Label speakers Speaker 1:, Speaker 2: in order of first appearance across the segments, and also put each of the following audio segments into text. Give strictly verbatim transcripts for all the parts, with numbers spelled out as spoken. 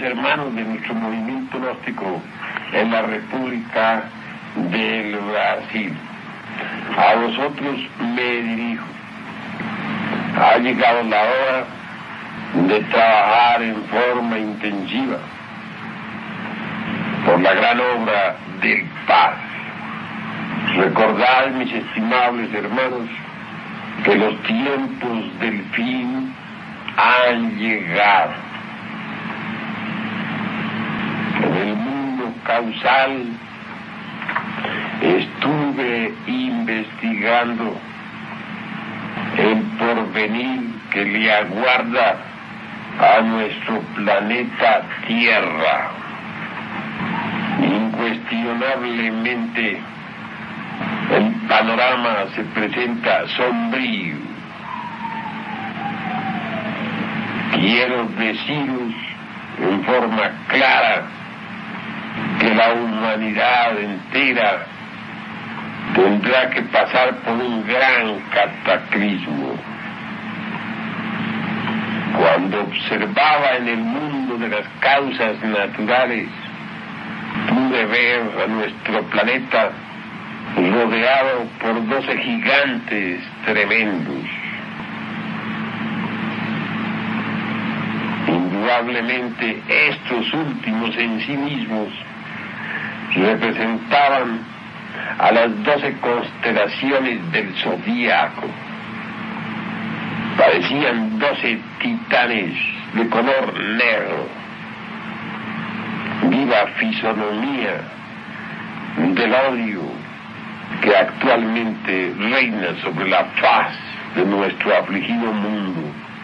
Speaker 1: hermanos de nuestro movimiento gnóstico en la República del Brasil. A vosotros me dirijo. Ha llegado la hora de trabajar en forma intensiva por la gran obra del paz. Recordad, mis estimables hermanos, que los tiempos del fin han llegado. En el mundo causal estuve investigando el porvenir que le aguarda a nuestro planeta Tierra. Incuestionablemente el panorama se presenta sombrío. Quiero deciros en forma clara que la humanidad entera tendrá que pasar por un gran cataclismo. Cuando observaba en el mundo de las causas naturales, pude ver a nuestro planeta rodeado por doce gigantes tremendos. Indudablemente estos últimos en sí mismos representaban a las doce constelaciones del zodíaco. Parecían doce titanes de color negro, viva fisonomía del odio que actualmente reina sobre la faz de nuestro afligido mundo.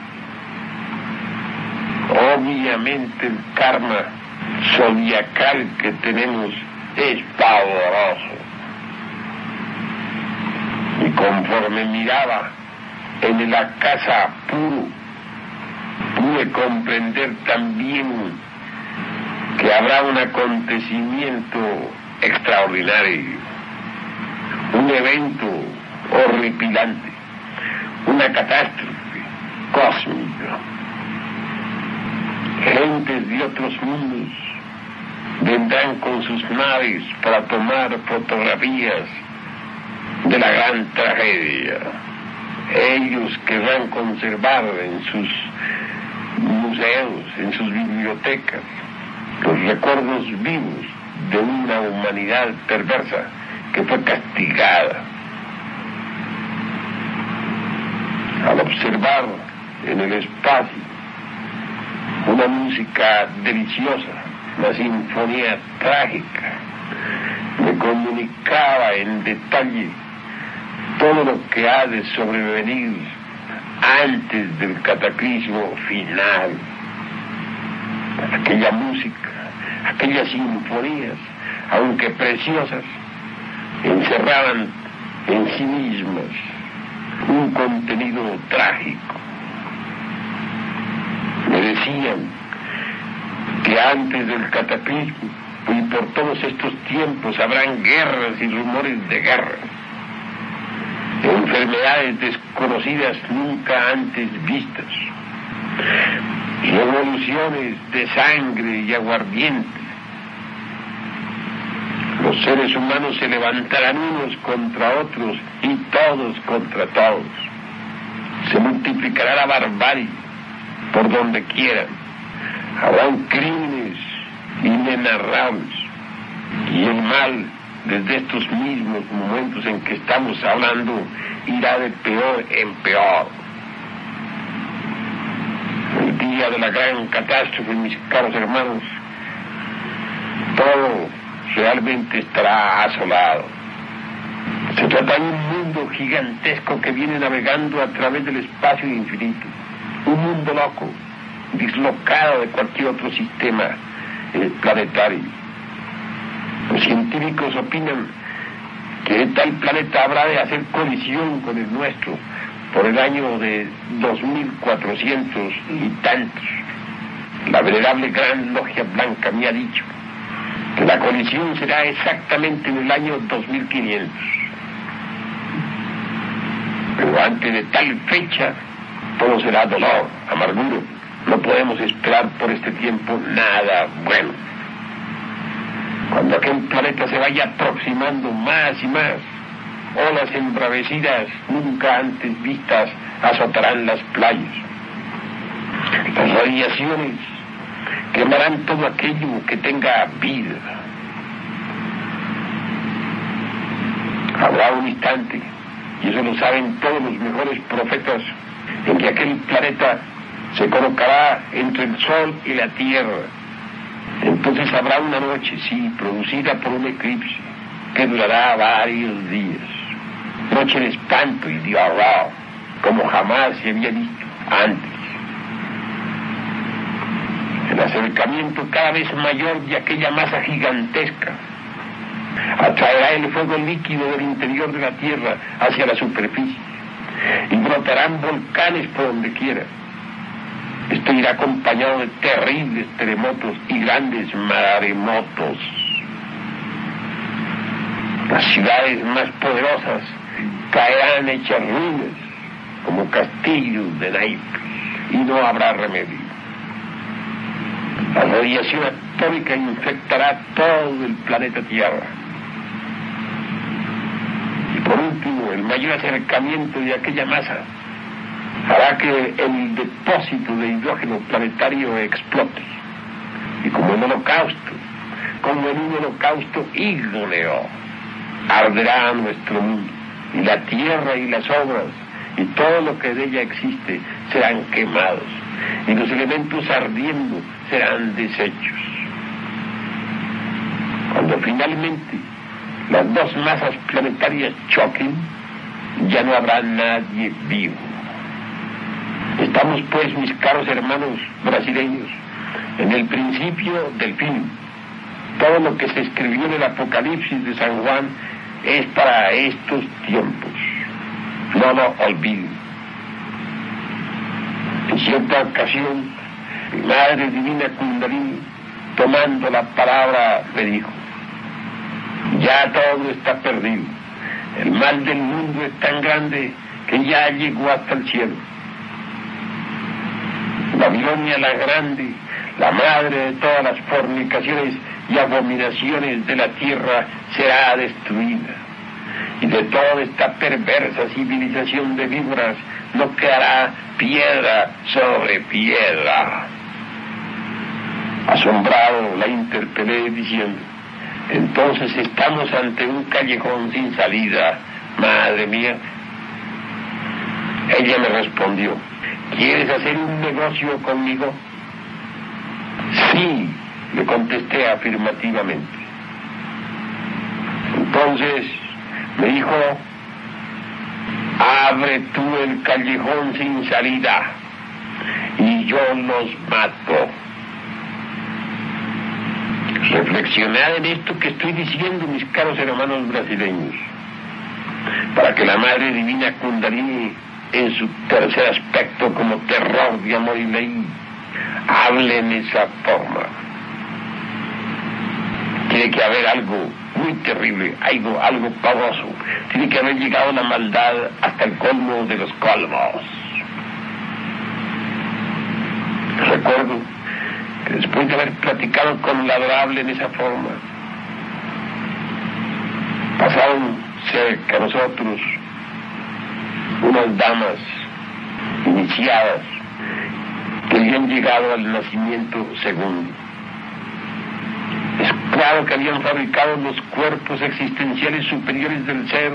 Speaker 1: Obviamente el karma zodiacal que tenemos es pavoroso. Y conforme miraba en el acaso puro, pude comprender también que habrá un acontecimiento extraordinario, un evento horripilante, una catástrofe cósmica. Gentes de otros mundos vendrán con sus naves para tomar fotografías de la gran tragedia. Ellos querrán conservar en sus museos, en sus bibliotecas, los recuerdos vivos de una humanidad perversa que fue castigada. Al observar en el espacio una música deliciosa, una sinfonía trágica, me comunicaba en detalle todo lo que ha de sobrevenir antes del cataclismo final. Aquella música, aquellas sinfonías, aunque preciosas, encerraban en sí mismas un contenido trágico. Me decían que antes del cataclismo y por todos estos tiempos habrán guerras y rumores de guerras, enfermedades desconocidas nunca antes vistas, revoluciones de sangre y aguardiente. Los seres humanos se levantarán unos contra otros y todos contra todos. Se multiplicará la barbarie por donde quieran. Habrán crímenes inenarrables y el mal, desde estos mismos momentos en que estamos hablando, irá de peor en peor. El día de la gran catástrofe, mis caros hermanos, todo realmente estará asolado. Se trata de un mundo gigantesco que viene navegando a través del espacio infinito. Un mundo loco, dislocado de cualquier otro sistema eh, planetario. Los científicos opinan que tal planeta habrá de hacer colisión con el nuestro por el año de dos mil cuatrocientos y tantos. La venerable Gran Logia Blanca me ha dicho que la colisión será exactamente en el año dos mil quinientos. Pero antes de tal fecha, todo será dolor, amargura, No podemos esperar por este tiempo nada bueno. Cuando aquel planeta se vaya aproximando más y más, olas embravecidas nunca antes vistas azotarán las playas. Las radiaciones quemarán todo aquello que tenga vida. Habrá un instante, y eso lo saben todos los mejores profetas, en que aquel planeta se colocará entre el Sol y la Tierra. Entonces habrá una noche, sí, producida por un eclipse, que durará varios días. Noche de espanto y de horror, como jamás se había visto antes. El acercamiento cada vez mayor de aquella masa gigantesca atraerá el fuego líquido del interior de la Tierra hacia la superficie, y brotarán volcanes por donde quiera. Esto irá acompañado de terribles terremotos y grandes maremotos. Las ciudades más poderosas caerán hechas ruinas, como castillos de naipes, y no habrá remedio. La radiación atómica infectará todo el planeta Tierra. Y por último, el mayor acercamiento de aquella masa hará que el depósito de hidrógeno planetario explote. Y como en holocausto, como en un holocausto ígneo, arderá nuestro mundo, y la tierra y las obras y todo lo que de ella existe serán quemados, y los elementos ardiendo serán deshechos. Cuando finalmente las dos masas planetarias choquen, ya no habrá nadie vivo. Estamos pues, mis caros hermanos brasileños, en el principio del fin. Todo lo que se escribió en el Apocalipsis de San Juan es para estos tiempos. No lo olviden. En cierta ocasión, mi Madre Divina Kundalini, tomando la palabra, me dijo: ya todo está perdido. El mal del mundo es tan grande que ya llegó hasta el cielo. Babilonia la grande, la madre de todas las fornicaciones y abominaciones de la tierra, será destruida. Y de toda esta perversa civilización de víboras no quedará piedra sobre piedra. Asombrado la interpelé diciendo: entonces estamos ante un callejón sin salida, madre mía. Ella me respondió: ¿quieres hacer un negocio conmigo? Sí, le contesté afirmativamente. Entonces me dijo: abre tú el callejón sin salida y yo los mato. Reflexionad en esto que estoy diciendo, mis caros hermanos brasileños, para que la Madre Divina Kundalini, en su tercer aspecto como terror de amor y ley, hable en esa forma. Tiene que haber algo muy terrible, algo, algo pavoso. Tiene que haber llegado la maldad hasta el colmo de los colmos. Recuerdo que después de haber platicado con el adorable en esa forma, pasaron cerca de nosotros unas damas iniciadas que habían llegado al nacimiento segundo. Es claro que habían fabricado los cuerpos existenciales superiores del ser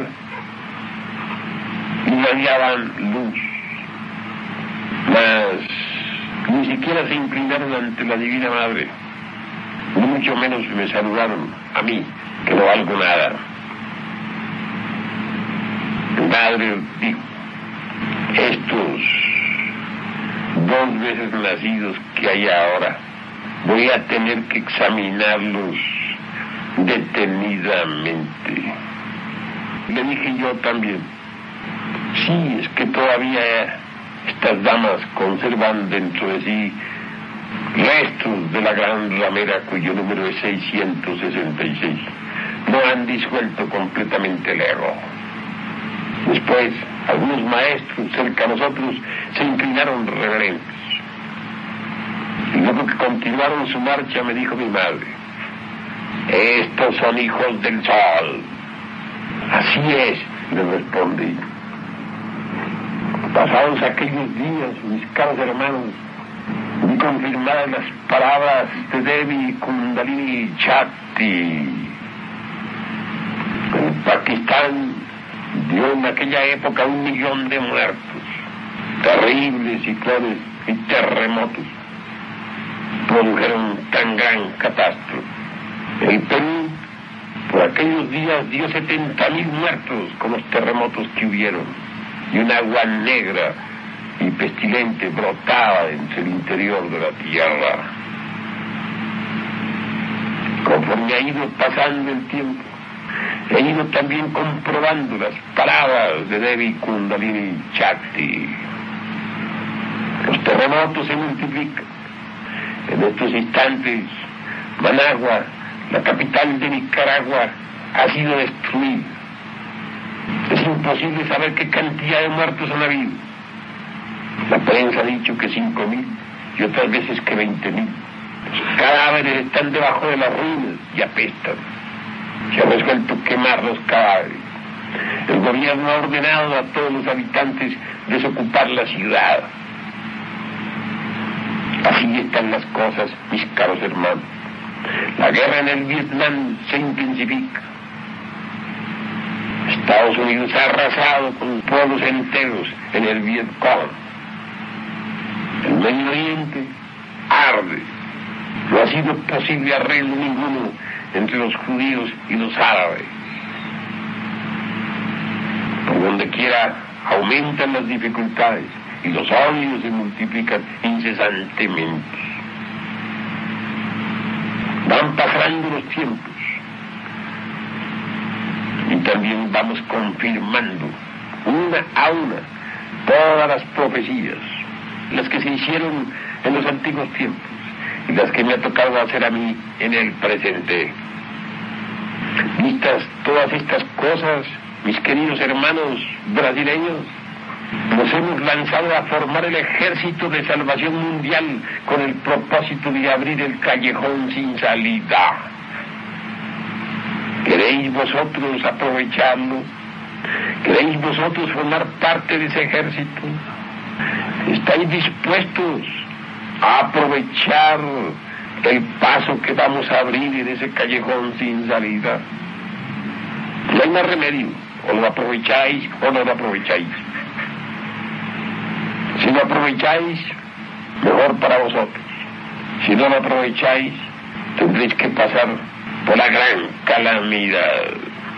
Speaker 1: y radiaban luz, mas ni siquiera se inclinaron ante la Divina Madre, ni mucho menos me saludaron a mí, que no valgo nada. Mi madre dijo: estos dos veces nacidos que hay ahora, voy a tener que examinarlos detenidamente. Le dije yo también: sí, es que todavía estas damas conservan dentro de sí restos de la gran ramera cuyo número es seiscientos sesenta y seis. No han disuelto completamente el ego. Después, algunos maestros cerca de nosotros se inclinaron reverentes. Y luego que continuaron su marcha me dijo mi madre: estos son hijos del sol. Así es, le respondí. Pasados aquellos días, mis caros hermanos, vi confirmadas las palabras de Devi Kundalini Shakti. En Pakistán dio en aquella época un millón de muertos, terribles ciclones y terremotos produjeron tan gran catástrofe. El Perú, por aquellos días, dio setenta mil muertos con los terremotos que hubieron, y un agua negra y pestilente brotaba entre el interior de la tierra. Conforme ha ido pasando el tiempo, he ido también comprobando las palabras de Devi Kundalini Shakti. Los terremotos se multiplican. En estos instantes, Managua, la capital de Nicaragua, ha sido destruida. Es imposible saber qué cantidad de muertos han habido. La prensa ha dicho que cinco mil y otras veces que veinte mil. Los cadáveres están debajo de las ruinas y apestan. Se ha resuelto quemar los cadáveres. El gobierno ha ordenado a todos los habitantes desocupar la ciudad. Así están las cosas, mis caros hermanos. La guerra en el Vietnam se intensifica. Estados Unidos ha arrasado con pueblos enteros en el Vietcong. El Medio Oriente arde. No ha sido posible arreglo ninguno entre los judíos y los árabes. Por donde quiera aumentan las dificultades y los odios se multiplican incesantemente. Van pasando los tiempos y también vamos confirmando una a una todas las profecías, las que se hicieron en los antiguos tiempos y las que me ha tocado hacer a mí en el presente. Vistas todas estas cosas, mis queridos hermanos brasileños, nos hemos lanzado a formar el ejército de salvación mundial con el propósito de abrir el callejón sin salida. ¿Queréis vosotros aprovecharlo? ¿Queréis vosotros formar parte de ese ejército? ¿Estáis dispuestos a aprovechar el paso que vamos a abrir en ese callejón sin salida? No hay más remedio. O lo aprovecháis o no lo aprovecháis. Si lo aprovecháis, mejor para vosotros. Si no lo aprovecháis, tendréis que pasar por la gran calamidad.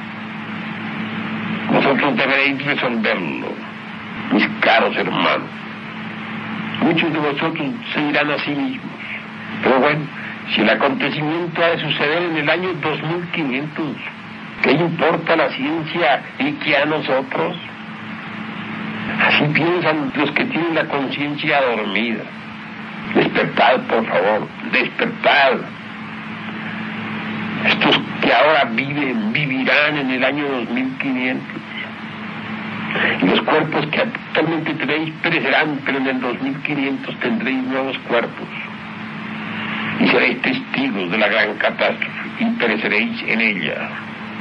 Speaker 1: Vosotros deberéis resolverlo, mis caros hermanos. Muchos de vosotros se dirán a sí mismos: pero bueno, si el acontecimiento ha de suceder en el año dos mil quinientos, ¿qué importa la ciencia y qué a nosotros? Así piensan los que tienen la conciencia dormida. Despertad, por favor, despertad. Estos que ahora viven, vivirán en el año dos mil quinientos. Y los cuerpos que actualmente tenéis perecerán, pero en el dos mil quinientos tendréis nuevos cuerpos. Y seréis testigos de la gran catástrofe y pereceréis en ella.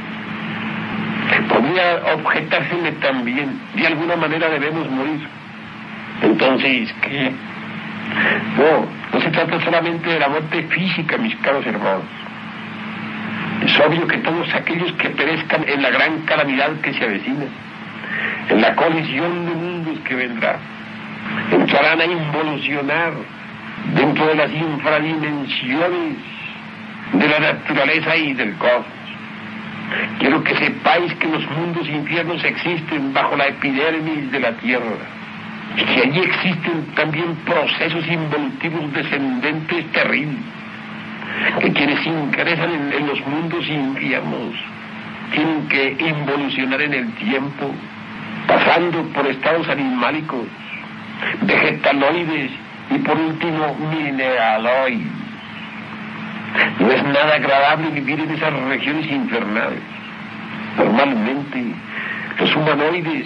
Speaker 1: Podría objetárseme también: de alguna manera debemos morir. Entonces, ¿qué? No, no se trata solamente de la muerte física, mis caros hermanos. Es obvio que todos aquellos que perezcan en la gran calamidad que se avecina, en la colisión de mundos que vendrá, entrarán a involucionar dentro de las infradimensiones de la naturaleza y del cosmos. Quiero que sepáis que los mundos infiernos existen bajo la epidermis de la tierra, y que allí existen también procesos involutivos descendentes terribles, que quienes ingresan en, en los mundos infiernos tienen que involucionar en el tiempo, pasando por estados animálicos, vegetaloides y por último mineraloides. No es nada agradable vivir en esas regiones infernales. Normalmente los humanoides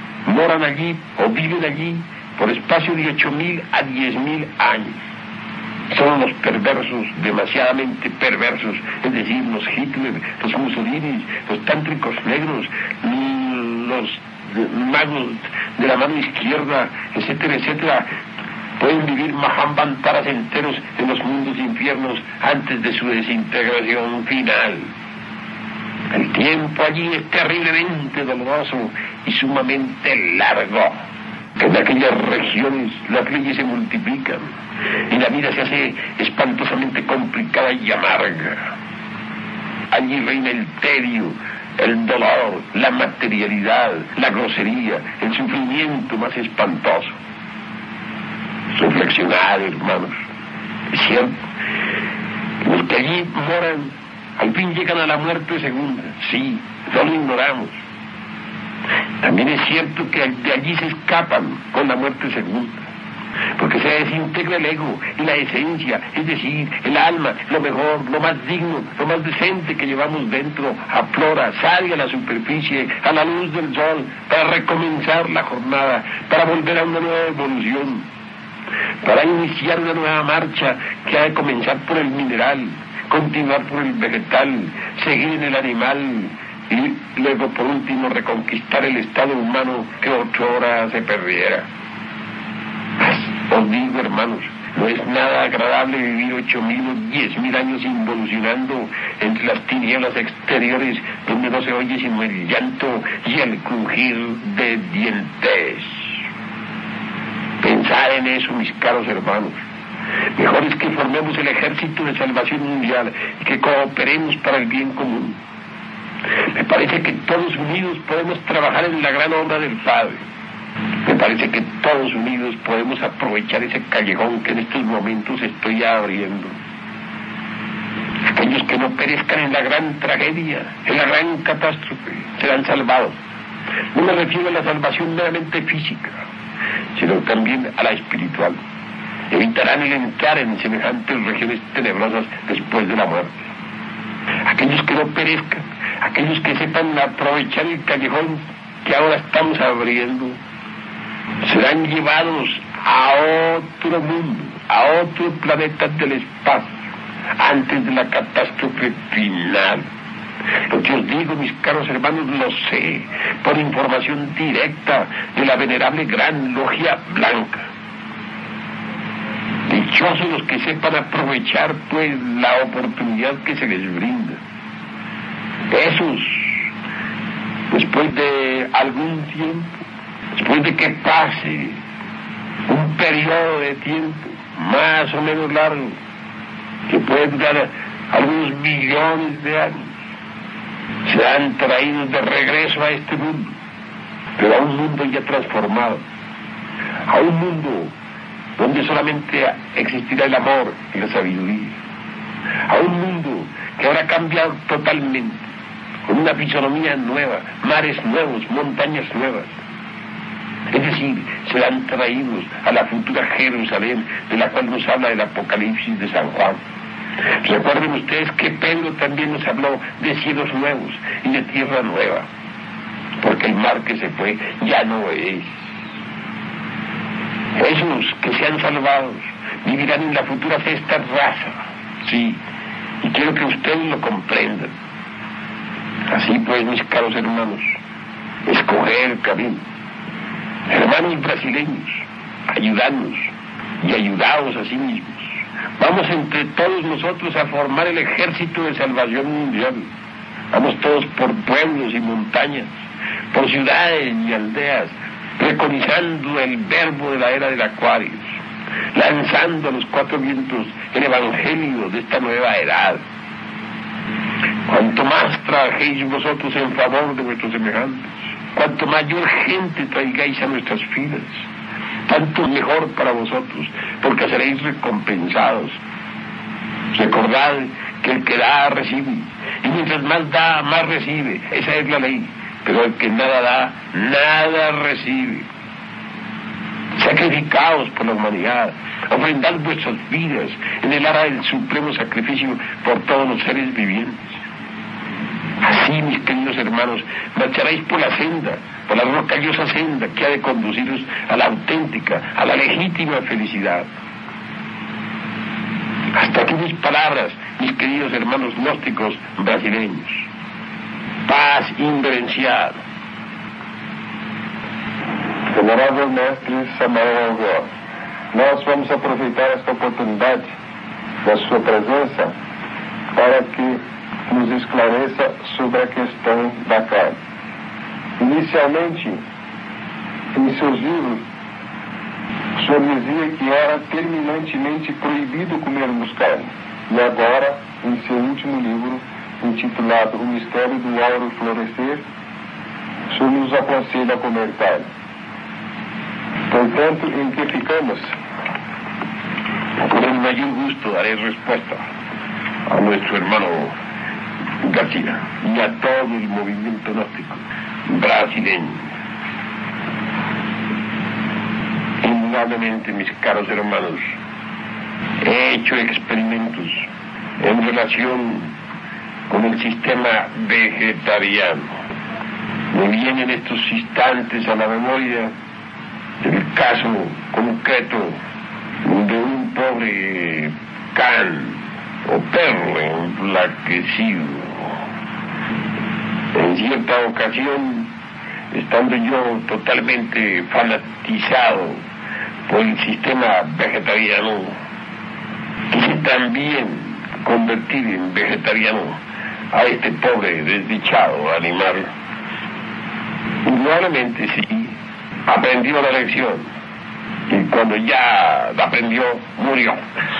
Speaker 1: moran allí o viven allí por espacio de ocho mil a diez mil años. Son los perversos, demasiadamente perversos, es decir, los Hitler, los Mussolini, los tántricos negros, los magos de la mano izquierda, etcétera, etcétera, pueden vivir mahambantaras enteros en los mundos infiernos antes de su desintegración final. El tiempo allí es terriblemente doloroso y sumamente largo. En aquellas regiones las leyes se multiplican y la vida se hace espantosamente complicada y amarga. Allí reina el tedio, el dolor, la materialidad, la grosería, el sufrimiento más espantoso. Reflexionad, hermanos. Es cierto, los que allí moran al fin llegan a la muerte segunda. Sí, no lo ignoramos. También es cierto que de allí se escapan con la muerte segunda, porque se desintegra el ego y la esencia, es decir, el alma, lo mejor, lo más digno, lo más decente que llevamos dentro, aflora, sale a la superficie, a la luz del sol, para recomenzar la jornada, para volver a una nueva evolución, para iniciar una nueva marcha que ha de comenzar por el mineral, continuar por el vegetal, seguir en el animal, y luego por último reconquistar el estado humano que otrora se perdiera. Os digo, hermanos, no es nada agradable vivir ocho mil o diez mil años involucionando entre las tinieblas exteriores donde no se oye sino el llanto y el crujir de dientes. Pensad en eso, mis caros hermanos. Mejor es que formemos el ejército de salvación mundial y que cooperemos para el bien común. Me parece que todos unidos podemos trabajar en la gran obra del Padre. Me parece que todos unidos podemos aprovechar ese callejón que en estos momentos estoy abriendo. Aquellos que no perezcan en la gran tragedia, en la gran catástrofe, serán salvados. No me refiero a la salvación meramente física, sino también a la espiritual. Evitarán el entrar en semejantes regiones tenebrosas después de la muerte. Aquellos que no perezcan, aquellos que sepan aprovechar el callejón que ahora estamos abriendo, serán llevados a otro mundo, a otro planeta del espacio, antes de la catástrofe final. Lo que os digo, mis caros hermanos, lo sé, por información directa de la venerable Gran Logia Blanca. Dichosos los que sepan aprovechar, pues, la oportunidad que se les brinda. Esos, después de algún tiempo, después de que pase un periodo de tiempo más o menos largo, que puede durar algunos millones de años, serán traídos de regreso a este mundo, pero a un mundo ya transformado, a un mundo donde solamente existirá el amor y la sabiduría, a un mundo que habrá cambiado totalmente, con una fisonomía nueva, mares nuevos, montañas nuevas. Es decir, serán traídos a la futura Jerusalén, de la cual nos habla el Apocalipsis de San Juan. Recuerden ustedes que Pedro también nos habló de cielos nuevos y de tierra nueva, porque el mar que se fue ya no es. Esos que sean salvados vivirán en la futura sexta raza, sí, y quiero que ustedes lo comprendan. Así pues, mis caros hermanos, escoger el camino. Hermanos brasileños, ayudadnos y ayudaos a sí mismos. Vamos entre todos nosotros a formar el ejército de salvación mundial. Vamos todos por pueblos y montañas, por ciudades y aldeas, preconizando el verbo de la era del Acuario, lanzando a los cuatro vientos el evangelio de esta nueva edad. Cuanto más trabajéis vosotros en favor de vuestros semejantes, cuanto mayor gente traigáis a nuestras filas, tanto mejor para vosotros, porque seréis recompensados. Recordad que el que da, recibe, y mientras más da, más recibe. Esa es la ley. Pero el que nada da, nada recibe. Sacrificaos por la humanidad, ofrendad vuestras vidas en el ara del supremo sacrificio por todos los seres vivientes. Así, mis queridos hermanos, marcharéis por la senda, por la rocallosa senda que ha de conduciros a la auténtica, a la legítima felicidad. Aquí mis palabras, mis queridos hermanos gnósticos brasileños. Paz inverenciada.
Speaker 2: Venerável Mestre Samael Alvear, nós vamos aproveitar esta oportunidade da sua presença para que nos esclareça sobre a questão da carne. Inicialmente, em seus livros, o senhor dizia que era terminantemente proibido comermos carne. E agora, em seu último livro, intitulado O Mistério do Áureo Florescer, o senhor nos aconselha a comer carne. Portanto, em que ficamos?
Speaker 1: Con el mayor gusto daré respuesta a nuestro hermano García y a todo el movimiento gnóstico brasileño. Indudablemente, mis caros hermanos, he hecho experimentos en relación con el sistema vegetariano. Me viene en estos instantes a la memoria el caso concreto de un pobre can o perro enflaquecido. En cierta ocasión, estando yo totalmente fanatizado por el sistema vegetariano, quise también convertir en vegetariano a este pobre desdichado animal. Indudablemente sí, aprendió la lección, y cuando ya la aprendió, murió.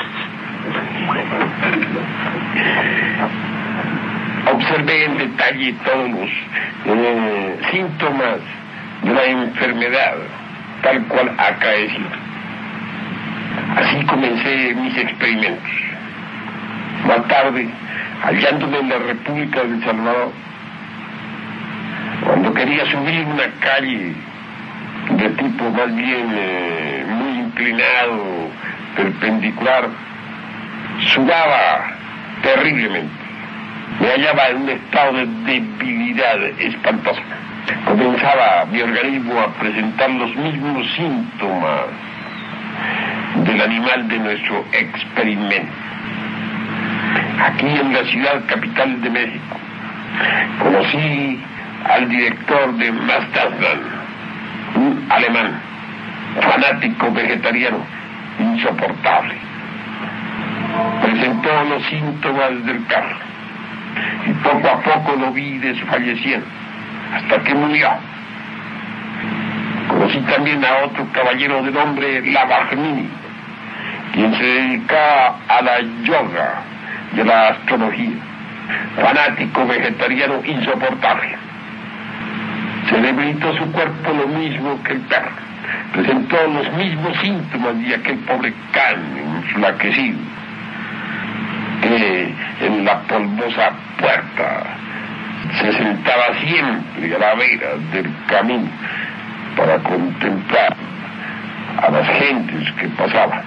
Speaker 1: Observé en detalle todos los eh, síntomas de la enfermedad, tal cual acaeció. Así comencé mis experimentos. Más tarde, hallándome en la República de El Salvador, cuando quería subir una calle de tipo más bien eh, muy inclinado, perpendicular, sudaba terriblemente. Me hallaba en un estado de debilidad espantosa. Comenzaba mi organismo a presentar los mismos síntomas del animal de nuestro experimento. Aquí en la ciudad capital de México, conocí al director de Mastansland, un alemán, fanático vegetariano, insoportable. Presentó los síntomas del carro, y poco a poco lo vi desfalleciendo, hasta que murió. Conocí también a otro caballero de nombre Lavagnini, quien se dedicaba a la yoga y a la astrología, fanático vegetariano insoportable. Se debilitó su cuerpo lo mismo que el perro, presentó los mismos síntomas de aquel pobre can enflaquecido, que en la polvosa puerta se sentaba siempre a la vera del camino para contemplar a las gentes que pasaban.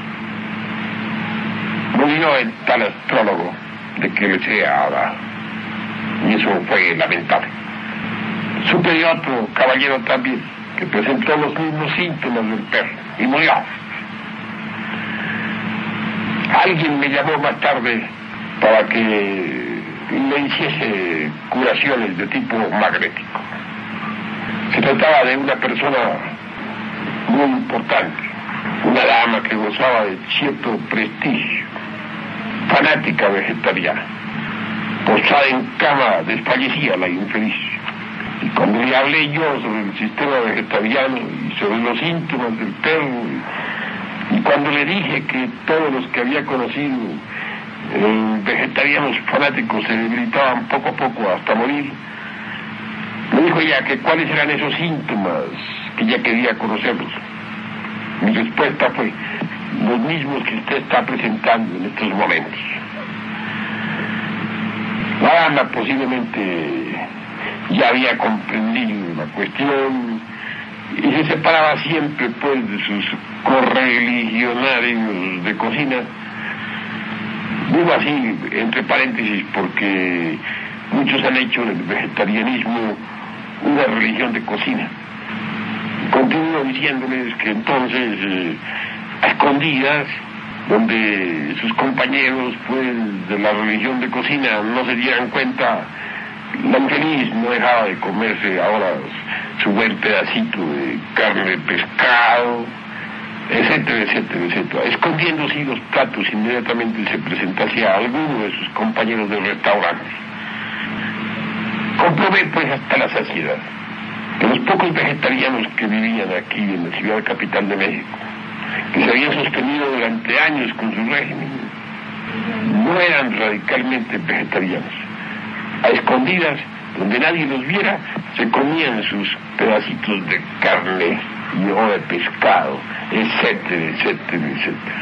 Speaker 1: Murió el tal astrólogo de que le se habla, y eso fue lamentable. Supe de otro caballero también que presentó los mismos síntomas del perro y murió. Alguien me llamó más tarde para que le hiciese curaciones de tipo magnético. Se trataba de una persona muy importante, una dama que gozaba de cierto prestigio, fanática vegetariana. Posada en cama, desfallecía la infeliz. Y cuando le hablé yo sobre el sistema vegetariano y sobre los síntomas del perro, y, y cuando le dije que todos los que había conocido eh, vegetarianos fanáticos se debilitaban poco a poco hasta morir, me dijo ella que cuáles eran esos síntomas que ella quería conocerlos. Mi respuesta fue los mismos que usted está presentando en estos momentos. La dama posiblemente ya había comprendido la cuestión y se separaba siempre pues de sus correligionarios de cocina. Digo así entre paréntesis porque muchos han hecho del vegetarianismo una religión de cocina. Continúo diciéndoles que entonces eh, a escondidas donde sus compañeros pues de la religión de cocina no se dieran cuenta, la infeliz no dejaba de comerse ahora su buen pedacito de carne de pescado, etcétera, etcétera, etcétera. Escondiendo así los platos, inmediatamente se presenta hacia alguno de sus compañeros del restaurante. Comprobé pues hasta la saciedad que los pocos vegetarianos que vivían aquí en la ciudad capital de México, que se habían sostenido durante años con su régimen, no eran radicalmente vegetarianos. A escondidas, donde nadie los viera, se comían sus pedacitos de carne y o de pescado, etcétera, etcétera, etcétera.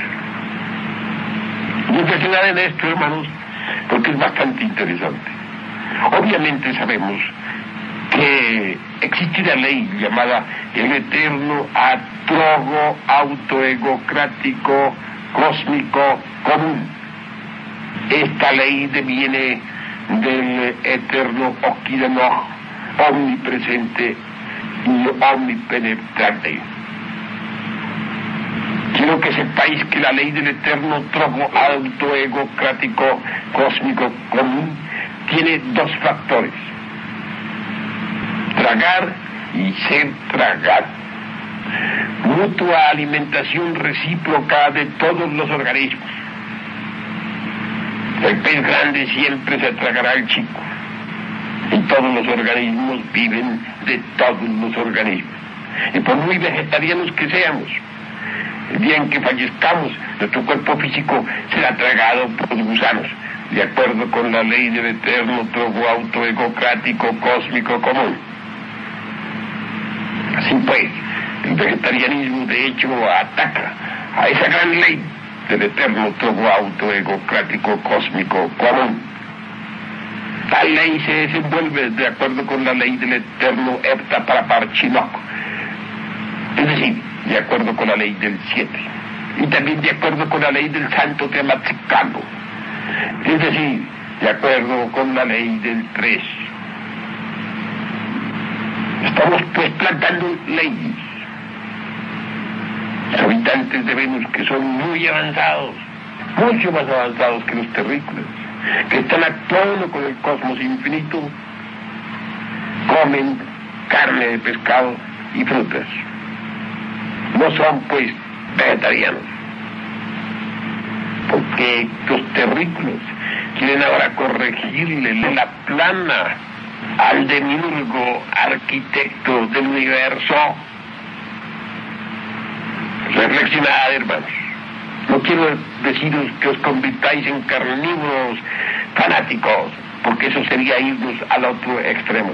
Speaker 1: Y reflexionar en esto, hermanos, porque es bastante interesante. Obviamente sabemos que existe una ley llamada el eterno atrogo autoegocrático cósmico común. Esta ley deviene del eterno Okidano, omnipresente y omnipenetrante. Quiero que sepáis que la ley del eterno trogo autoegocrático cósmico común tiene dos factores: tragar y ser tragado. Mutua alimentación recíproca de todos los organismos. El pez grande siempre se tragará al chico, y todos los organismos viven de todos los organismos. Y por muy vegetarianos que seamos, el día en que fallezcamos, nuestro cuerpo físico será tragado por gusanos, de acuerdo con la ley del eterno trogo autoegocrático cósmico común. Así pues, el vegetarianismo de hecho ataca a esa gran ley del eterno trogo autoegocrático cósmico común. Tal ley se desenvuelve de acuerdo con la ley del eterno Epta Paraparchinoco, es decir, de acuerdo con la ley del siete, y también de acuerdo con la ley del santo Tematzicango, es decir, de acuerdo con la ley del tres. Estamos pues plantando leyes. Los habitantes de Venus, que son muy avanzados, mucho más avanzados que los terrícolas, que están actuando con el cosmos infinito, comen carne de pescado y frutas. No son pues vegetarianos, porque los terrícolas quieren ahora corregirle la plana al demiurgo arquitecto del universo. Reflexionad, hermanos. No quiero deciros que os convirtáis en carnívoros fanáticos, porque eso sería irnos al otro extremo.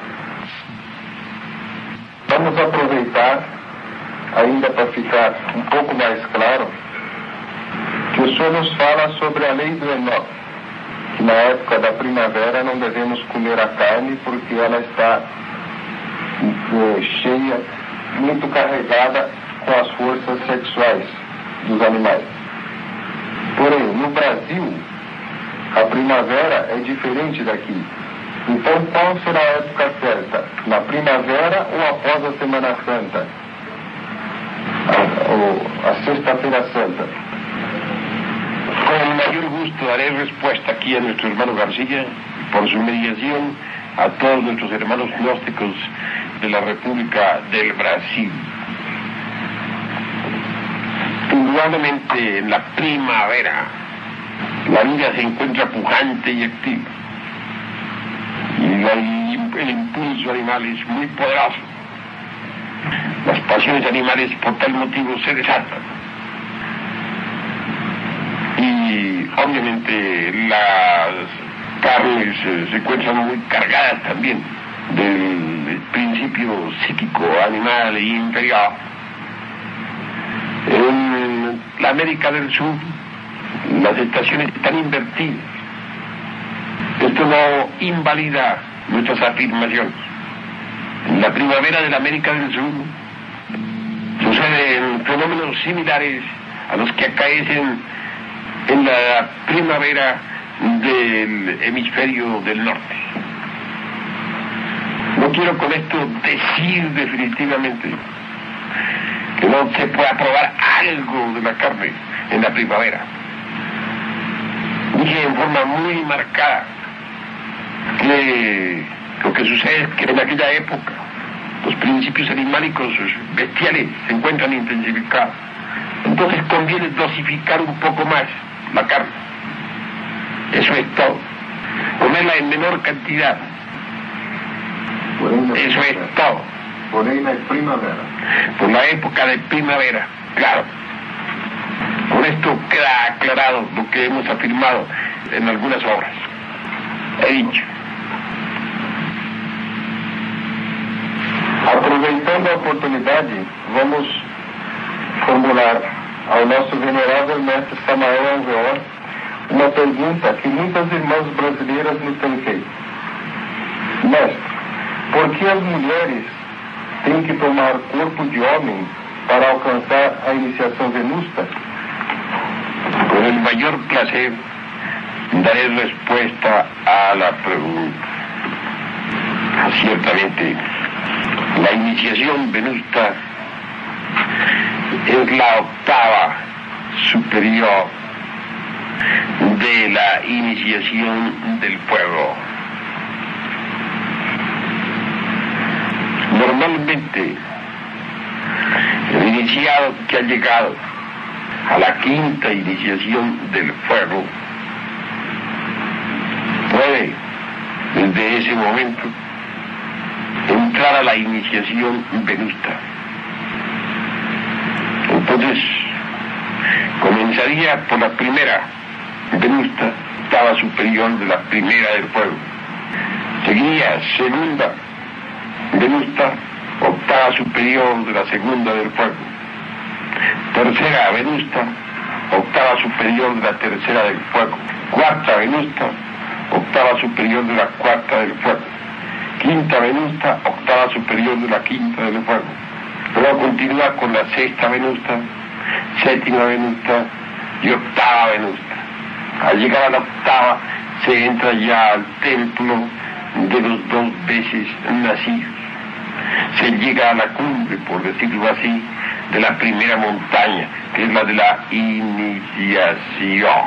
Speaker 2: Vamos a aproveitar, ainda para ficar um pouco mais claro, que o Senhor nos fala sobre a lei do Enoque, que na época da primavera não devemos comer a carne porque ela está é, cheia, muito carregada com as forças sexuais dos animais. Porém, no Brasil, a primavera é diferente daqui. Então, qual será a época certa? Na primavera ou após a Semana Santa? A, ou a Sexta-feira Santa?
Speaker 1: Con mayor gusto daré respuesta aquí a nuestro hermano García, por su mediación a todos nuestros hermanos gnósticos de la República del Brasil. Indudablemente en la primavera la vida se encuentra pujante y activa, y la, el impulso animal es muy poderoso. Las pasiones animales por tal motivo se desatan, y obviamente las carnes eh, se encuentran muy cargadas también del, del principio psíquico animal y inferior. En la América del Sur las estaciones están invertidas. Esto no invalida nuestras afirmaciones. En la primavera de la América del Sur suceden fenómenos similares a los que acaecen en la primavera del hemisferio del norte. No quiero con esto decir definitivamente que no se pueda probar algo de la carne, en la primavera. Dije en forma muy marcada que lo que sucede es que en aquella época los principios animálicos bestiales se encuentran intensificados. Entonces conviene dosificar un poco más la carne. Eso es todo. Comerla en menor cantidad. Eso es todo.
Speaker 2: Por ahí la primavera.
Speaker 1: Por la época de primavera, claro. Con esto queda aclarado lo que hemos afirmado en algunas obras. He dicho.
Speaker 2: Aproveitando a oportunidade, vamos formular ao nosso venerável mestre Samael Angeor uma pergunta que muitas irmãs brasileiras nos têm feito. Mestre, por que as mulheres têm que tomar corpo de homem para alcançar a iniciação venusta?
Speaker 1: Con el mayor placer daré respuesta a la pregunta. Ciertamente, la iniciación venusta es la octava superior de la iniciación del fuego. Normalmente, el iniciado que ha llegado a la quinta iniciación del fuego puede, desde ese momento, entrar a la iniciación venusta. Entonces, comenzaría por la primera venusta, octava superior de la primera del fuego. Seguiría segunda venusta, octava superior de la segunda del fuego. Tercera venusta, octava superior de la tercera del fuego. Cuarta venusta, octava superior de la cuarta del fuego. Quinta venusta, octava superior de la quinta del fuego. Luego continúa con la sexta venusta, séptima venusta y octava venusta. Al llegar a la octava se entra ya al templo de los dos veces nacidos. Se llega a la cumbre, por decirlo así, de la primera montaña, que es la de la iniciación.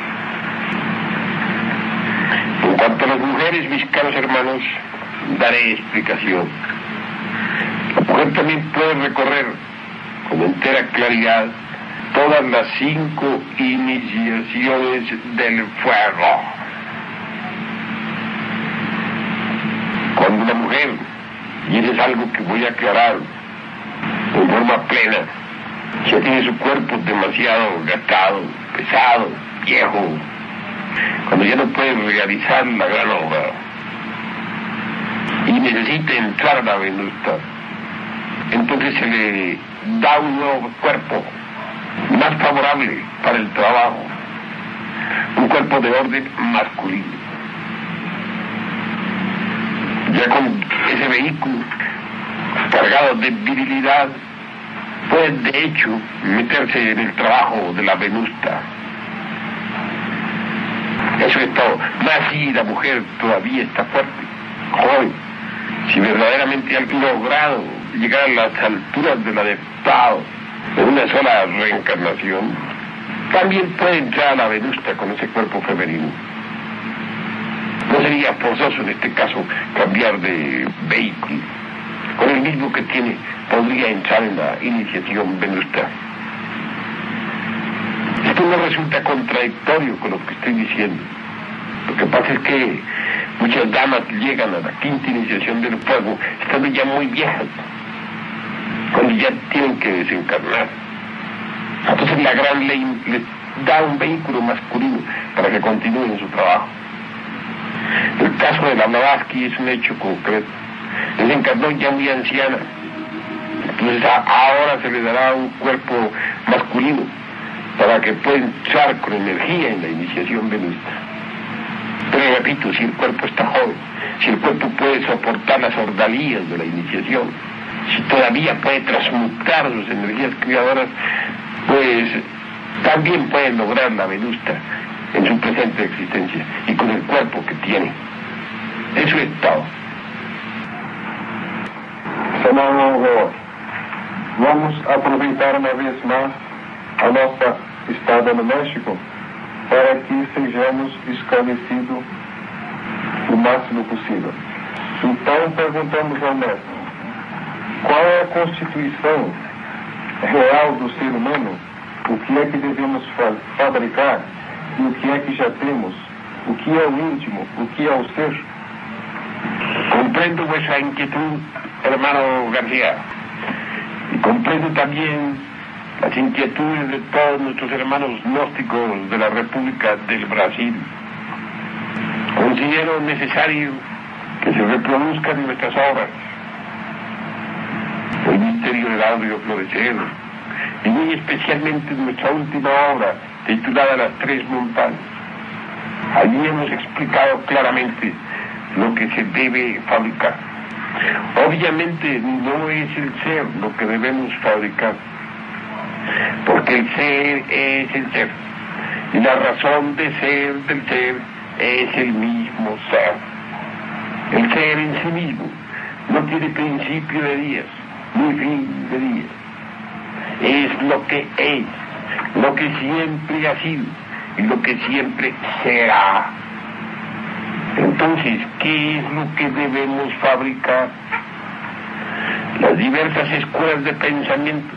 Speaker 1: En cuanto a las mujeres, mis caros hermanos, daré explicación. La mujer también puede recorrer con entera claridad todas las cinco iniciaciones del fuego. Cuando una mujer, y eso es algo que voy a aclarar en forma plena, ya tiene su cuerpo demasiado gastado, pesado, viejo, cuando ya no puede realizar la gran obra y necesita entrar a la venusta, entonces se le da un nuevo cuerpo más favorable para el trabajo, un cuerpo de orden masculino. Ya con ese vehículo cargado de virilidad puede de hecho meterse en el trabajo de la venusta. Eso es todo. Más si la mujer todavía está fuerte, joven, si verdaderamente ha logrado llegar a las alturas del adeptado en una sola reencarnación, también puede entrar a la venusta con ese cuerpo femenino. No sería forzoso en este caso cambiar de vehículo. Con el mismo que tiene podría entrar en la iniciación venusta. Esto no resulta contradictorio con lo que estoy diciendo. Lo que pasa es que muchas damas llegan a la quinta iniciación del fuego estando ya muy viejas, cuando ya tienen que desencarnar. Entonces la gran ley les da un vehículo masculino para que continúen su trabajo. El caso de la Blavatsky es un hecho concreto. Desencarnó ya muy anciana, entonces a, ahora se le dará un cuerpo masculino para que pueda entrar con energía en la iniciación venusta. Pero repito, si el cuerpo está joven, si el cuerpo puede soportar las ordalías de la iniciación, si todavía puede transmutar sus energías creadoras, pues también puede lograr la venusta en su presente existencia y con el cuerpo que tiene. Eso es todo.
Speaker 2: Senhor, vamos aproveitar uma vez mais a nossa Estado no México, para que sejamos esclarecidos o máximo possível. Então, perguntamos ao mestre, qual é a constituição real do ser humano, o que é que devemos fa fabricar e o que é que já temos, o que é o íntimo, o que é o ser?
Speaker 1: Comprendo vuestra inquietud, hermano García, y comprendo también las inquietudes de todos nuestros hermanos gnósticos de la República del Brasil. Considero necesario que se reproduzcan nuestras obras, el misterio del audio florecer, y muy especialmente nuestra última obra, titulada Las Tres Montañas. Allí hemos explicado claramente lo que se debe fabricar. Obviamente no es el ser lo que debemos fabricar, porque el ser es el ser, y la razón de ser del ser es el mismo ser. El ser en sí mismo no tiene principio de días, ni fin de días. Es lo que es, lo que siempre ha sido y lo que siempre será. Entonces, ¿qué es lo que debemos fabricar? Las diversas escuelas de pensamiento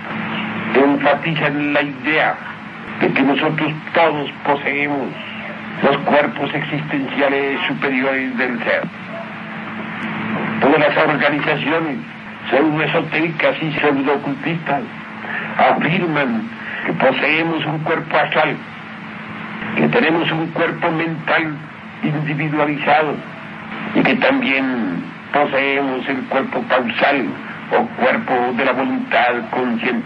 Speaker 1: enfatizan la idea de que nosotros todos poseemos los cuerpos existenciales superiores del ser. Todas las organizaciones pseudoesotéricas y pseudoocultistas afirman que poseemos un cuerpo astral, que tenemos un cuerpo mental individualizado y que también poseemos el cuerpo causal o cuerpo de la voluntad consciente.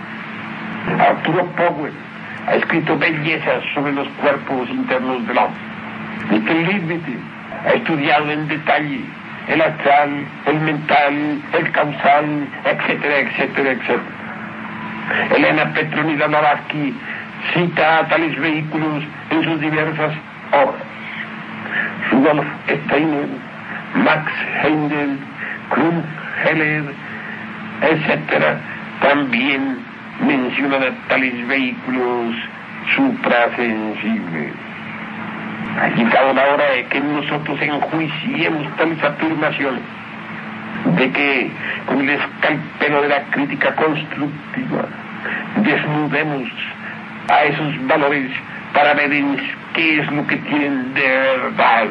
Speaker 1: Arturo Powell ha escrito bellezas sobre los cuerpos internos del hombre. mister Leadbeater ha estudiado en detalle el astral, el mental, el causal, etcétera, etcétera, etcétera. Elena Petronila Blavatsky cita a tales vehículos en sus diversas obras. Rudolf Steiner, Max Heindel, Krumm Heller, etcétera, también mencionan a tales vehículos suprasensibles. Ha llegado la hora de que nosotros enjuiciemos tales afirmaciones, de que con el escalpelo de la crítica constructiva desnudemos a esos valores para ver qué es lo que tienen de verdad.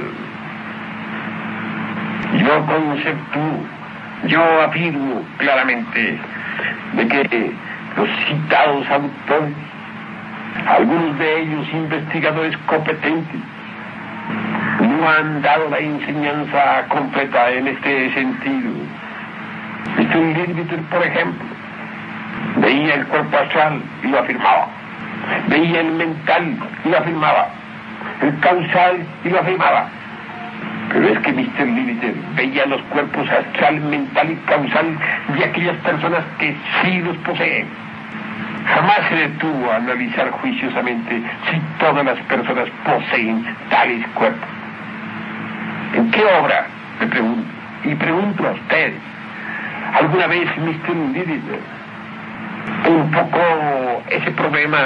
Speaker 1: Yo conceptúo, yo afirmo claramente de que los citados autores, algunos de ellos investigadores competentes, no han dado la enseñanza completa en este sentido. mister Leadbeater, por ejemplo, veía el cuerpo astral y lo afirmaba, veía el mental y lo afirmaba, el causal y lo afirmaba. Pero es que mister Leadbeater veía los cuerpos astral, mental y causal de aquellas personas que sí los poseen. Jamás se detuvo a analizar juiciosamente si todas las personas poseen tales cuerpos. ¿En qué obra? Me pregunto. Y pregunto a usted, ¿alguna vez mister Leadbeater un poco ese problema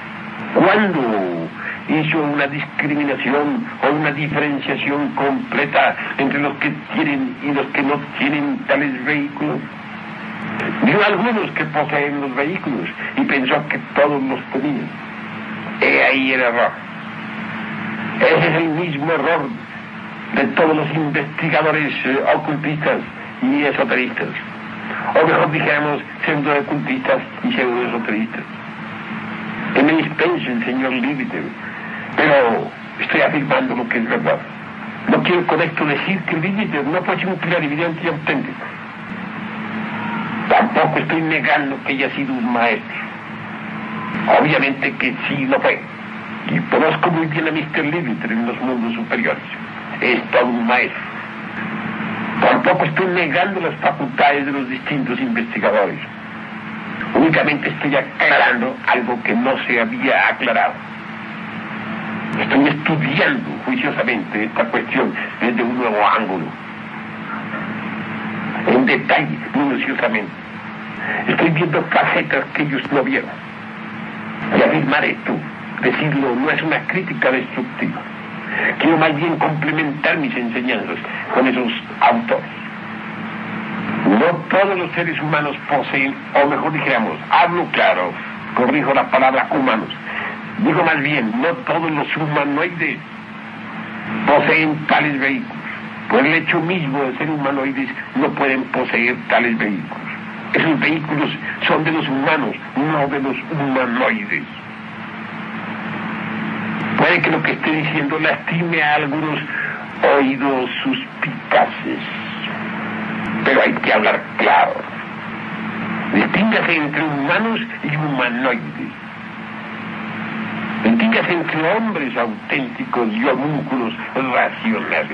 Speaker 1: cuando hizo una discriminación o una diferenciación completa entre los que tienen y los que no tienen tales vehículos? Vio algunos que poseen los vehículos y pensó que todos los tenían. He ahí el error. Ese es el mismo error de todos los investigadores eh, ocultistas y esoteristas, o mejor dijéramos pseudo-ocultistas y pseudo-esoteristas. Que me dispensen, señor Leadbeater, pero estoy afirmando lo que es verdad. No quiero con esto decir que Leadbeater no fue un clarividente y auténtico. Tampoco estoy negando que haya sido un maestro. Obviamente que sí lo fue. Y conozco muy bien a mister Leadbeater en los mundos superiores. Es todo un maestro. Tampoco estoy negando las facultades de los distintos investigadores. Únicamente estoy aclarando algo que no se había aclarado. Estoy estudiando juiciosamente esta cuestión desde un nuevo ángulo, en detalle, minuciosamente. Estoy viendo facetas que ellos no vieron. Y afirmar esto, decirlo, no es una crítica destructiva. Quiero más bien complementar mis enseñanzas con esos autores. No todos los seres humanos poseen, o mejor dijéramos, hablo claro, corrijo la palabra humanos, digo más bien, no todos los humanoides poseen tales vehículos. Por el hecho mismo de ser humanoides no pueden poseer tales vehículos. Esos vehículos son de los humanos, no de los humanoides. Puede que lo que esté diciendo lastime a algunos oídos suspicaces, pero hay que hablar claro. Distíngase entre humanos y humanoides. Distíngase entre hombres auténticos y homúnculos racionales.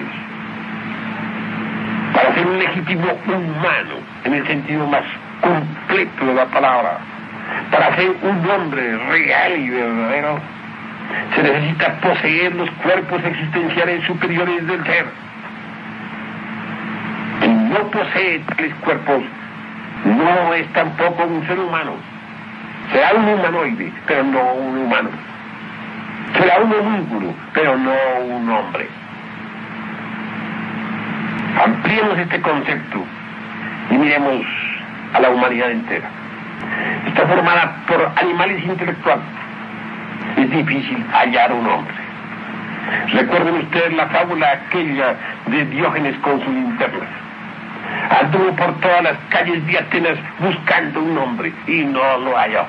Speaker 1: Para ser un legítimo humano, en el sentido más completo de la palabra, para ser un hombre real y verdadero, se necesita poseer los cuerpos existenciales superiores del ser. Quien no posee tales cuerpos no es tampoco un ser humano. Será un humanoide, pero no un humano. Será un homúnculo, pero no un hombre. Ampliemos este concepto y miremos a la humanidad entera. Está formada por animales intelectuales. Es difícil hallar un hombre. Recuerden ustedes la fábula aquella de Diógenes con su linterna. Anduvo por todas las calles de Atenas buscando un hombre y no lo halló.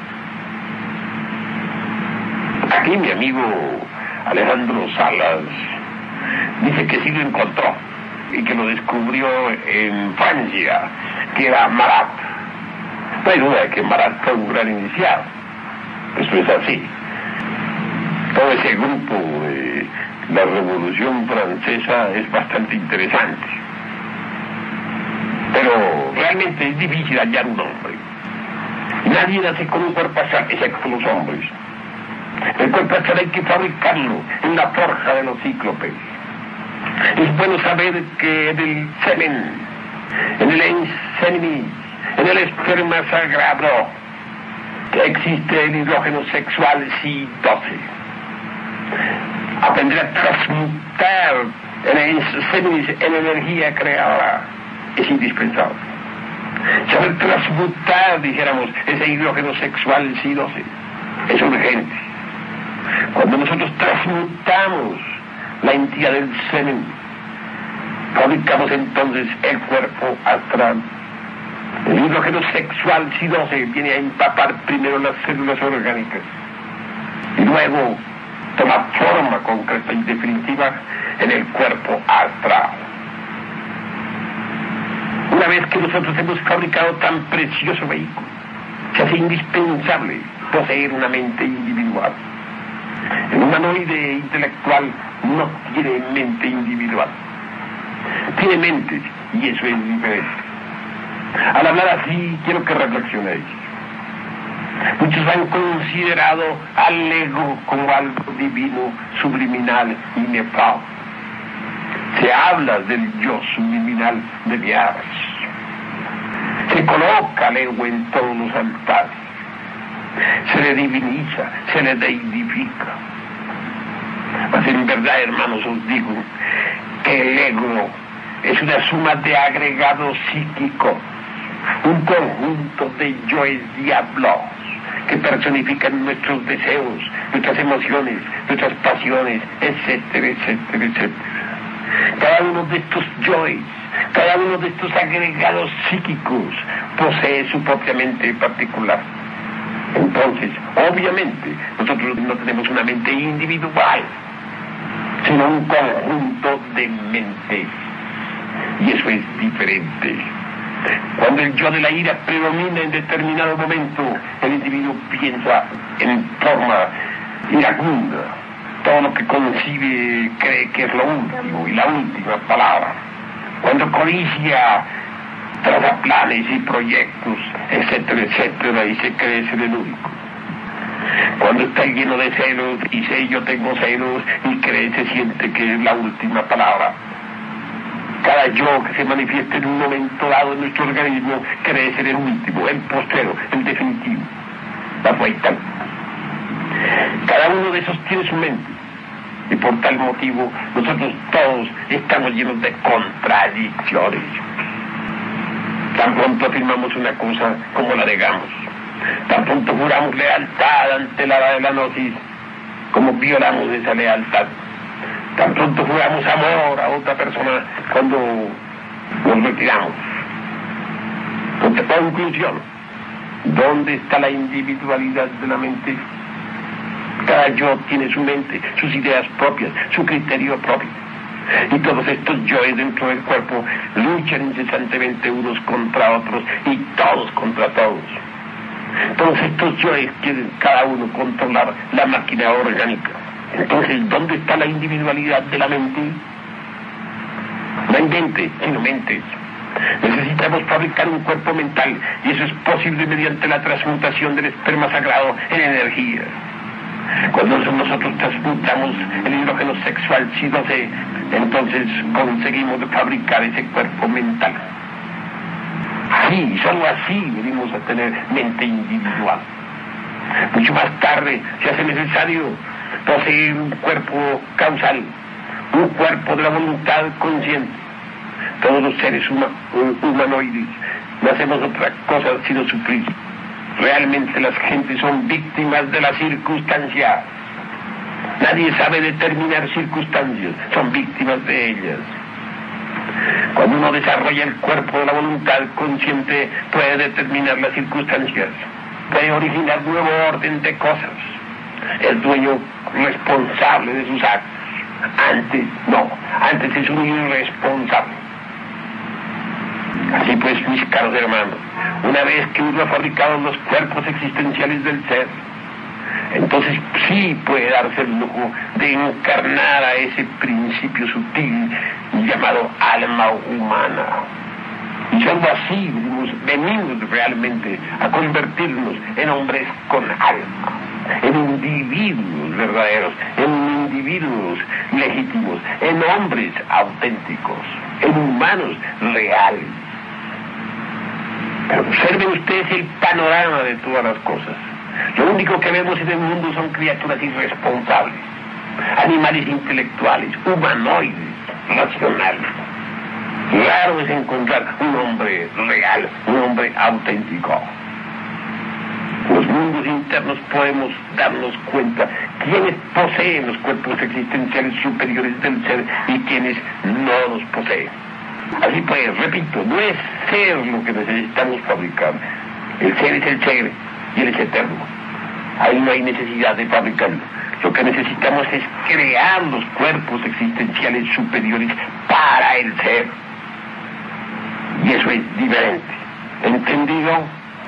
Speaker 1: Aquí mi amigo Alejandro Salas dice que sí lo encontró y que lo descubrió en Francia, que era Marat. No hay duda de que Marat fue un gran iniciado. Esto es así. Todo ese grupo de la Revolución Francesa es bastante interesante. Pero realmente es difícil hallar un hombre. Nadie nace con un cuerpo astral, excepto los hombres. El cuerpo astral hay que fabricarlo en la forja de los cíclopes. Es bueno saber que en el semen, en el inseminis, en el esperma sagrado, que existe el hidrógeno sexual C doce. Aprender a transmutar en el inseminis en energía creadora es indispensable. Saber transmutar, dijéramos, ese hidrógeno sexual C doce es urgente. Cuando nosotros transmutamos la entidad del semen, fabricamos entonces el cuerpo astral. El hidrógeno sexual C doce viene a empapar primero las células orgánicas y luego toma forma concreta y definitiva en el cuerpo astral. Una vez que nosotros hemos fabricado tan precioso vehículo, se hace indispensable poseer una mente individual. El humanoide intelectual no tiene mente individual. Tiene mente, y eso es diferente. Al hablar así, quiero que reflexionéis. Muchos han considerado al ego como algo divino, subliminal, inefable. Se habla del yo subliminal de Dios. Se coloca al ego en todos los altares. Se le diviniza, se le deidifica. Mas en verdad, hermanos, os digo que el ego es una suma de agregados psíquicos, un conjunto de yoes diablos que personifican nuestros deseos, nuestras emociones, nuestras pasiones, etcétera, etcétera, etcétera. Cada uno de estos yoes, cada uno de estos agregados psíquicos posee su propia mente particular. Entonces, obviamente, nosotros no tenemos una mente individual, sino un conjunto de mentes. Y eso es diferente. Cuando el yo de la ira predomina en determinado momento, el individuo piensa en forma iracunda. Todo lo que concibe cree que es lo último y la última palabra. Cuando codicia, traza planes y proyectos, etcétera, etcétera, y se cree ser el único. Cuando está lleno de celos, dice yo tengo celos, y cree, se siente que es la última palabra. Cada yo que se manifiesta en un momento dado en nuestro organismo cree ser el último, el postero, el definitivo. La vuelta. Cada uno de esos tiene su mente. Y por tal motivo, nosotros todos estamos llenos de contradicciones. Tan pronto afirmamos una cosa como la negamos. Tan pronto juramos lealtad ante la de la gnosis, como violamos esa lealtad. Tan pronto juramos amor a otra persona cuando nos retiramos. Conclusión, ¿dónde está la individualidad de la mente? Cada yo tiene su mente, sus ideas propias, su criterio propio. Y todos estos yoes dentro del cuerpo luchan incesantemente unos contra otros y todos contra todos. Todos estos yoes quieren cada uno controlar la máquina orgánica. Entonces, ¿dónde está la individualidad de la mente? No invente, sino mentes. Necesitamos fabricar un cuerpo mental y eso es posible mediante la transmutación del esperma sagrado en energía. Cuando nosotros transmutamos el hidrógeno sexual C doce, entonces conseguimos fabricar ese cuerpo mental. Sí, solo así venimos a tener mente individual. Mucho más tarde se hace necesario poseer un cuerpo causal, un cuerpo de la voluntad consciente. Todos los seres huma, humanoides no hacemos otra cosa sino sufrir. Realmente las gentes son víctimas de las circunstancias. Nadie sabe determinar circunstancias, son víctimas de ellas. Cuando uno desarrolla el cuerpo de la voluntad consciente, puede determinar las circunstancias, puede originar nuevo orden de cosas. El dueño responsable de sus actos. Antes, no, antes es un irresponsable. Así pues, mis caros hermanos, una vez que uno ha fabricado los cuerpos existenciales del ser, entonces sí puede darse el lujo de encarnar a ese principio sutil llamado alma humana. Y solo así venimos, venimos realmente a convertirnos en hombres con alma, en individuos verdaderos, en individuos legítimos, en hombres auténticos, en humanos reales. Pero observen ustedes el panorama de todas las cosas. Lo único que vemos en el mundo son criaturas irresponsables, animales intelectuales, humanoides, racionales. Raro es encontrar un hombre real, un hombre auténtico. En los mundos internos podemos darnos cuenta quiénes poseen los cuerpos existenciales superiores del ser y quiénes no los poseen. Así pues, repito, no es ser lo que necesitamos fabricar. El ser es el ser y él es eterno. Ahí no hay necesidad de fabricarlo. Lo que necesitamos es crear los cuerpos existenciales superiores para el ser. Y eso es diferente. ¿Entendido?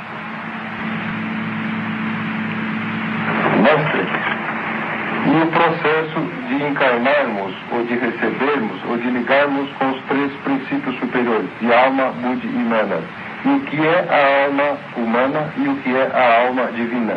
Speaker 2: Mestre, no processo de encarnarmos ou de recebermos ou de ligarmos com os três princípios superiores, de alma, buddhi e mana. E o que é a alma humana e o que é a alma divina?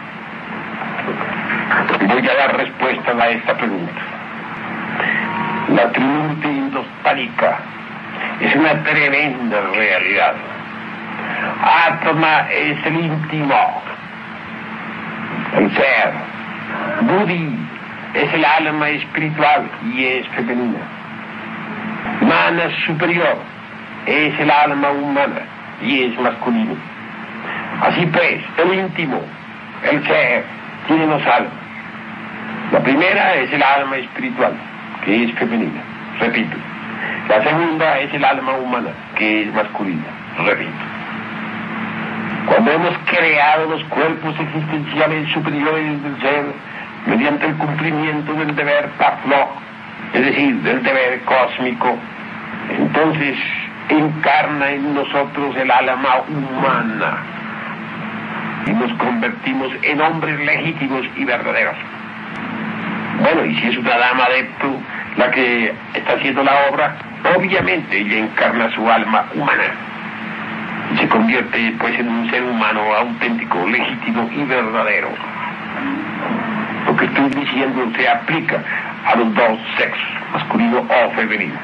Speaker 1: Voy a dar respuesta a esta pregunta. La Trinity indostánica es una tremenda realidad. Atma es el íntimo, el ser. Buddhi es el alma espiritual y es femenina. Mana superior es el alma humana y es masculino. Así pues, el íntimo, el ser, tiene dos almas. La primera es el alma espiritual, que es femenina, repito. La segunda es el alma humana, que es masculina, repito. Cuando hemos creado los cuerpos existenciales superiores del ser, mediante el cumplimiento del deber Pavlov, es decir, del deber cósmico, entonces encarna en nosotros el alma humana y nos convertimos en hombres legítimos y verdaderos. Bueno, y si es una dama adepto la que está haciendo la obra, obviamente ella encarna su alma humana y se convierte pues en un ser humano auténtico, legítimo y verdadero. Lo que estoy diciendo se aplica a los dos sexos, masculino o femenino.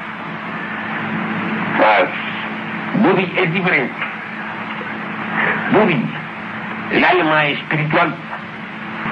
Speaker 1: Mas Buddhi es diferente. Buddhi, el alma espiritual,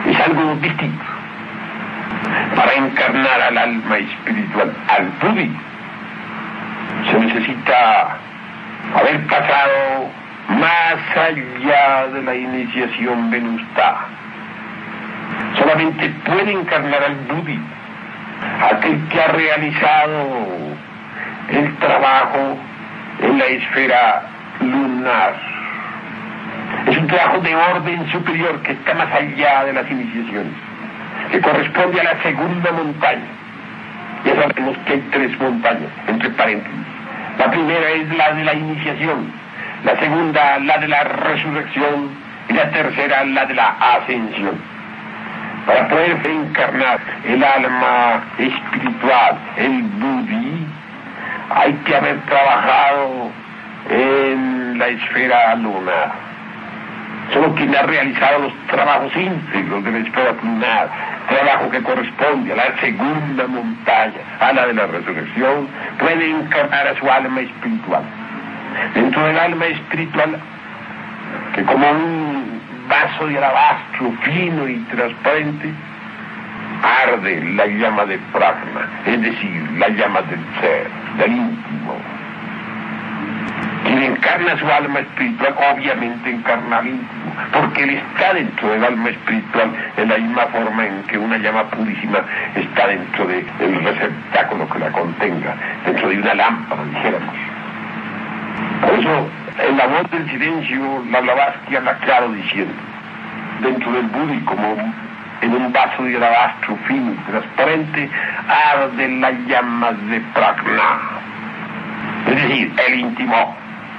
Speaker 1: es algo distinto. Para encarnar al alma espiritual, al Buddhi, se necesita haber pasado más allá de la iniciación venusta. Solamente puede encarnar al Buddhi aquel que ha realizado el trabajo en la esfera lunar. Es un trabajo de orden superior que está más allá de las iniciaciones, que corresponde a la segunda montaña. Ya sabemos que hay tres montañas, entre paréntesis. La primera es la de la iniciación, la segunda la de la resurrección y la tercera la de la ascensión. Para poder encarnar el alma espiritual, el Buddhi, hay que haber trabajado en la esfera lunar. Solo quien ha realizado los trabajos íntegros de la esfera lunar, trabajo que corresponde a la segunda montaña, a la de la resurrección, puede encarnar a su alma espiritual. Dentro del alma espiritual, que como un vaso de alabastro fino y transparente, arde la llama de Prajna, es decir, la llama del ser, del íntimo. Quien encarna su alma espiritual, obviamente encarna al íntimo, porque él está dentro del alma espiritual en la misma forma en que una llama purísima está dentro del receptáculo que la contenga, dentro de una lámpara, dijéramos. Por eso, en la voz del silencio, la Blavatsky habla claro diciendo, dentro del Buddhi, como en un vaso de alabastro fino y transparente, arden las llamas de Prajna, es decir, el íntimo.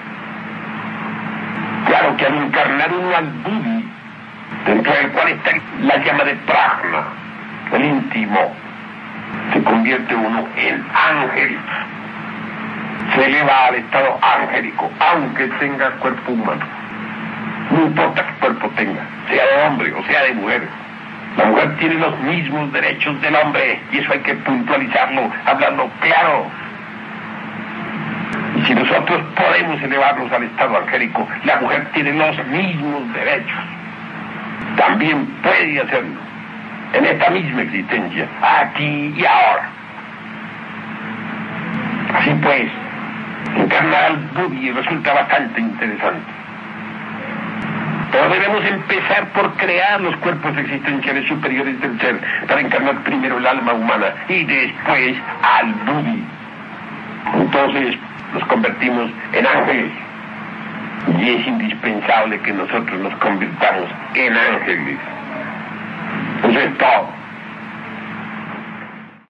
Speaker 1: Claro que al encarnar uno al Buddhi, dentro del cual está la llama de Prajna, el íntimo, se convierte uno en ángel. Se eleva al estado angélico, aunque tenga cuerpo humano. No importa qué cuerpo tenga, sea de hombre o sea de mujer. La mujer tiene los mismos derechos del hombre, y eso hay que puntualizarlo, hablarlo claro. Y si nosotros podemos elevarnos al estado angélico, la mujer tiene los mismos derechos. También puede hacerlo, en esta misma existencia, aquí y ahora. Así pues, encarnar al Buddhi resulta bastante interesante. Pero debemos empezar por crear los cuerpos existenciales superiores del ser, para encarnar primero el alma humana y después al Buddhi. Entonces nos convertimos en ángeles, y es indispensable que nosotros nos convirtamos en ángeles. Eso es todo.